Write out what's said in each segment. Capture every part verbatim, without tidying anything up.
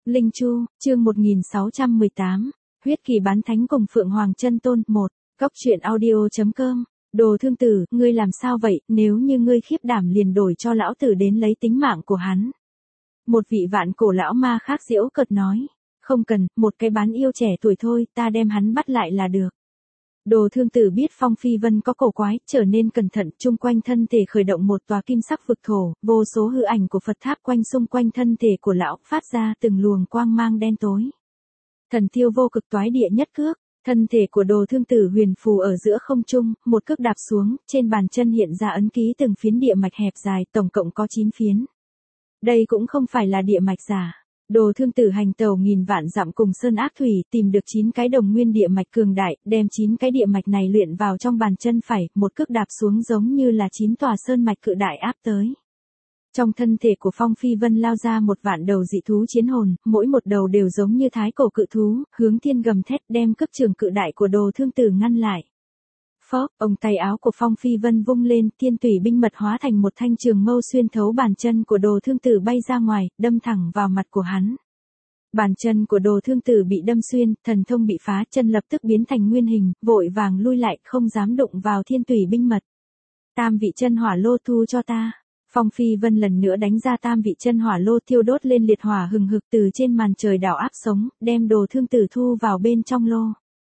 Linh Chu, chương một nghìn sáu trăm mười tám, huyết kỳ bán thánh cùng Phượng Hoàng Chân Tôn. Một. Góc truyện audio.com. Đồ Thương Tử, ngươi làm sao vậy, nếu như ngươi khiếp đảm liền đổi cho lão tử đến lấy tính mạng của hắn. Một vị vạn cổ lão ma khác giễu cợt nói. Không cần, một cái bán yêu trẻ tuổi thôi, ta đem hắn bắt lại là được. Đồ Thương Tử biết Phong Phi Vân có cổ quái, trở nên cẩn thận, chung quanh thân thể khởi động một tòa kim sắc vực thổ, vô số hư ảnh của Phật tháp quanh xung quanh thân thể của lão, phát ra từng luồng quang mang đen tối. Thần thiêu vô cực toái địa nhất cước, thân thể của Đồ Thương Tử huyền phù ở giữa không trung, một cước đạp xuống, trên bàn chân hiện ra ấn ký từng phiến địa mạch hẹp dài, tổng cộng có chín phiến. Đây cũng không phải là địa mạch giả. Đồ Thương Tử hành tẩu nghìn vạn dặm cùng sơn ác thủy, tìm được chín cái đồng nguyên địa mạch cường đại, đem chín cái địa mạch này luyện vào trong bàn chân phải, một cước đạp xuống giống như là chín tòa sơn mạch cự đại áp tới. Trong thân thể của Phong Phi Vân lao ra một vạn đầu dị thú chiến hồn, mỗi một đầu đều giống như thái cổ cự thú, hướng thiên gầm thét đem cước trường cự đại của Đồ Thương Tử ngăn lại. Phốc, ông tay áo của Phong Phi Vân vung lên, thiên tủy binh mật hóa thành một thanh trường mâu xuyên thấu bàn chân của Đồ Thương Tử bay ra ngoài, đâm thẳng vào mặt của hắn. Bàn chân của Đồ Thương Tử bị đâm xuyên, thần thông bị phá, chân lập tức biến thành nguyên hình, vội vàng lui lại, không dám đụng vào thiên tủy binh mật. Tam vị chân hỏa lô thu cho ta. Phong Phi Vân lần nữa đánh ra tam vị chân hỏa lô, thiêu đốt lên liệt hỏa hừng hực từ trên màn trời đảo áp sống, đem Đồ Thương Tử thu vào bên trong lô.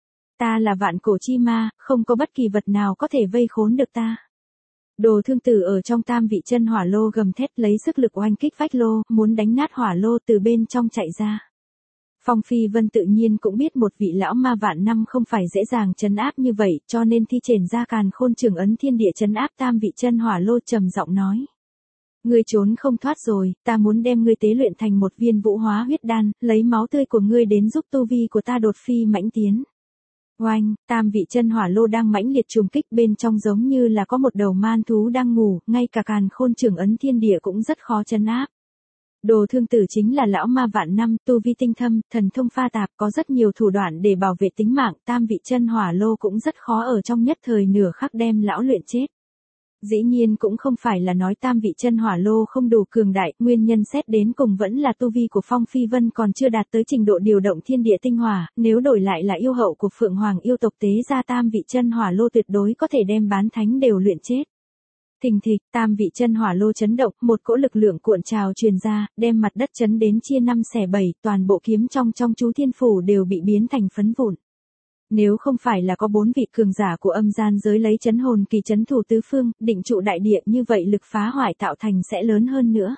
Ta là vạn cổ chi ma, không có bất kỳ vật nào có thể vây khốn được ta. Đồ Thương Tử ở trong tam vị chân hỏa lô gầm thét lấy sức lực oanh kích vách lô, muốn đánh nát hỏa lô từ bên trong chạy ra. Phong Phi Vân tự nhiên cũng biết một vị lão ma vạn năm không phải dễ dàng trấn áp như vậy, cho nên thi triển ra càn khôn trường ấn thiên địa trấn áp tam vị chân hỏa lô, trầm giọng nói. Ngươi trốn không thoát rồi, ta muốn đem ngươi tế luyện thành một viên vũ hóa huyết đan, lấy máu tươi của ngươi đến giúp tu vi của ta đột phi mãnh tiến. Oanh, tam vị chân hỏa lô đang mãnh liệt trùng kích, bên trong giống như là có một đầu man thú đang ngủ, ngay cả càn khôn trường ấn thiên địa cũng rất khó trấn áp. Đồ Thương Tử chính là lão ma vạn năm, tu vi tinh thâm, thần thông pha tạp, có rất nhiều thủ đoạn để bảo vệ tính mạng, tam vị chân hỏa lô cũng rất khó ở trong nhất thời nửa khắc đem lão luyện chết. Dĩ nhiên cũng không phải là nói tam vị chân hỏa lô không đủ cường đại, nguyên nhân xét đến cùng vẫn là tu vi của Phong Phi Vân còn chưa đạt tới trình độ điều động thiên địa tinh hỏa, nếu đổi lại là yêu hậu của Phượng Hoàng yêu tộc tế ra tam vị chân hỏa lô tuyệt đối có thể đem bán thánh đều luyện chết. Thình thịch, tam vị chân hỏa lô chấn động, một cỗ lực lượng cuộn trào truyền ra, đem mặt đất chấn đến chia năm xẻ bảy, toàn bộ kiếm trong trong chú thiên phủ đều bị biến thành phấn vụn. Nếu không phải là có bốn vị cường giả của âm gian giới lấy chấn hồn kỳ chấn thủ tứ phương, định trụ đại địa, như vậy lực phá hoại tạo thành sẽ lớn hơn nữa.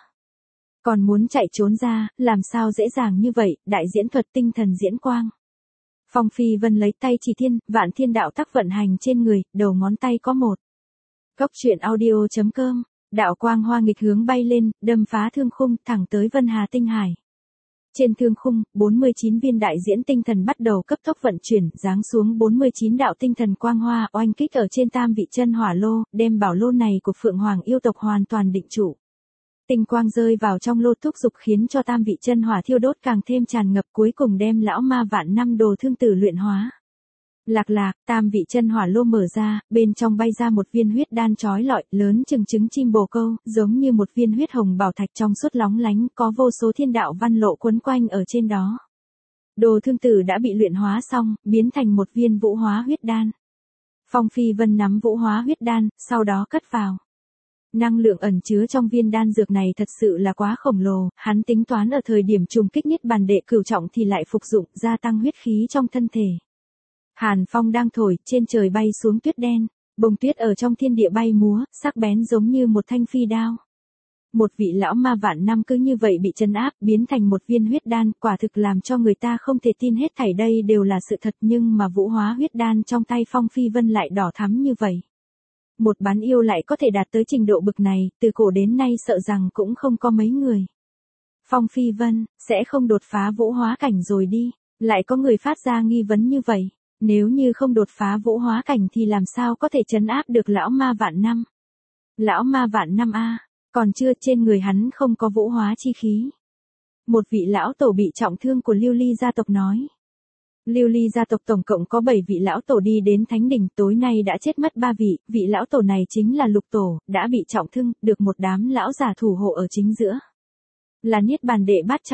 Còn muốn chạy trốn ra, làm sao dễ dàng như vậy, đại diễn thuật tinh thần diễn quang. Phong Phi Vân lấy tay chỉ thiên, vạn thiên đạo tắc vận hành trên người, đầu ngón tay có một. Góc truyện audio.com, đạo quang hoa nghịch hướng bay lên, đâm phá thương khung, thẳng tới Vân Hà Tinh Hải. Trên thương khung, bốn mươi chín viên đại diễn tinh thần bắt đầu cấp tốc vận chuyển, giáng xuống bốn mươi chín đạo tinh thần quang hoa oanh kích ở trên tam vị chân hỏa lô, đem bảo lô này của Phượng Hoàng yêu tộc hoàn toàn định trụ. Tinh quang rơi vào trong lô thúc dục khiến cho tam vị chân hỏa thiêu đốt càng thêm tràn ngập, cuối cùng đem lão ma vạn năm Đồ Thương Tử luyện hóa. Lạc lạc, tam vị chân hỏa lô mở ra, bên trong bay ra một viên huyết đan chói lọi, lớn chừng trứng chim bồ câu, giống như một viên huyết hồng bảo thạch trong suốt lóng lánh, có vô số thiên đạo văn lộ quấn quanh ở trên đó. Đồ Thương Tử đã bị luyện hóa xong, biến thành một viên vũ hóa huyết đan. Phong Phi Vân nắm vũ hóa huyết đan, sau đó cất vào. Năng lượng ẩn chứa trong viên đan dược này thật sự là quá khổng lồ, hắn tính toán ở thời điểm trùng kích niết bàn đệ cửu trọng thì lại phục dụng, gia tăng huyết khí trong thân thể. Hàn phong đang thổi, trên trời bay xuống tuyết đen, bông tuyết ở trong thiên địa bay múa, sắc bén giống như một thanh phi đao. Một vị lão ma vạn năm cứ như vậy bị trấn áp, biến thành một viên huyết đan, quả thực làm cho người ta không thể tin hết thảy đây đều là sự thật, nhưng mà vũ hóa huyết đan trong tay Phong Phi Vân lại đỏ thắm như vậy. Một bán yêu lại có thể đạt tới trình độ bực này, từ cổ đến nay sợ rằng cũng không có mấy người. Phong Phi Vân, sẽ không đột phá vũ hóa cảnh rồi đi, lại có người phát ra nghi vấn như vậy. Nếu như không đột phá vũ hóa cảnh thì làm sao có thể trấn áp được lão ma vạn năm? Lão ma vạn năm a, còn chưa, trên người hắn không có vũ hóa chi khí. Một vị lão tổ bị trọng thương của Lưu Ly gia tộc nói. Lưu Ly gia tộc tổng cộng có bảy vị lão tổ đi đến thánh đỉnh, tối nay đã chết mất ba vị, vị lão tổ này chính là Lục tổ, đã bị trọng thương, được một đám lão già thủ hộ ở chính giữa. Là niết bàn đệ bát trọng.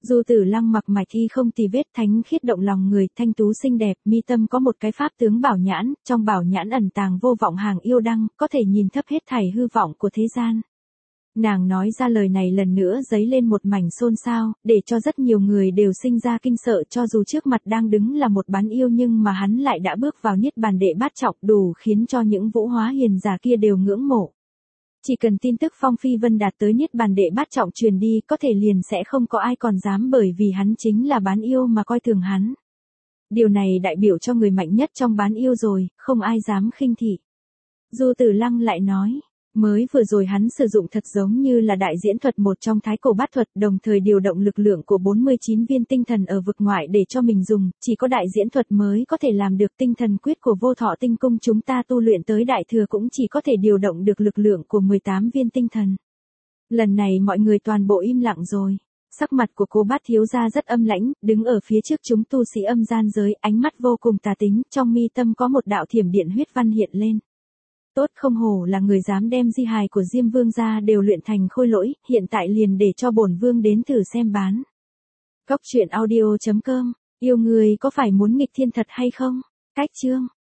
Du Tử Lăng mặc mạch y không tì vết, thánh khiết động lòng người, thanh tú xinh đẹp, mi tâm có một cái pháp tướng bảo nhãn, trong bảo nhãn ẩn tàng vô vọng hàng yêu đăng, có thể nhìn thấp hết thảy hư vọng của thế gian. Nàng nói ra lời này lần nữa dấy lên một mảnh xôn xao, để cho rất nhiều người đều sinh ra kinh sợ, cho dù trước mặt đang đứng là một bán yêu nhưng mà hắn lại đã bước vào niết bàn đệ bát trọng, đủ khiến cho những vũ hóa hiền giả kia đều ngưỡng mộ. Chỉ cần tin tức Phong Phi Vân đạt tới niết bàn đệ bát trọng truyền đi, có thể liền sẽ không có ai còn dám bởi vì hắn chính là bán yêu mà coi thường hắn. Điều này đại biểu cho người mạnh nhất trong bán yêu rồi, không ai dám khinh thị. Du Tử Lăng lại nói, mới vừa rồi hắn sử dụng thật giống như là đại diễn thuật một trong thái cổ bát thuật, đồng thời điều động lực lượng của bốn mươi chín viên tinh thần ở vực ngoại để cho mình dùng, chỉ có đại diễn thuật mới có thể làm được. Tinh thần quyết của Vô Thọ Tinh Cung chúng ta tu luyện tới đại thừa cũng chỉ có thể điều động được lực lượng của mười tám viên tinh thần. Lần này mọi người toàn bộ im lặng rồi. Sắc mặt của Cố Bát thiếu gia rất âm lãnh, đứng ở phía trước chúng tu sĩ âm gian giới, ánh mắt vô cùng tà tính, trong mi tâm có một đạo thiểm điện huyết văn hiện lên. Tốt, không hổ là người dám đem di hài của Diêm Vương gia đều luyện thành khôi lỗi, hiện tại liền để cho bổn vương đến thử xem bán. Cóc truyện audio chấm com, yêu người có phải muốn nghịch thiên thật hay không? Cách chương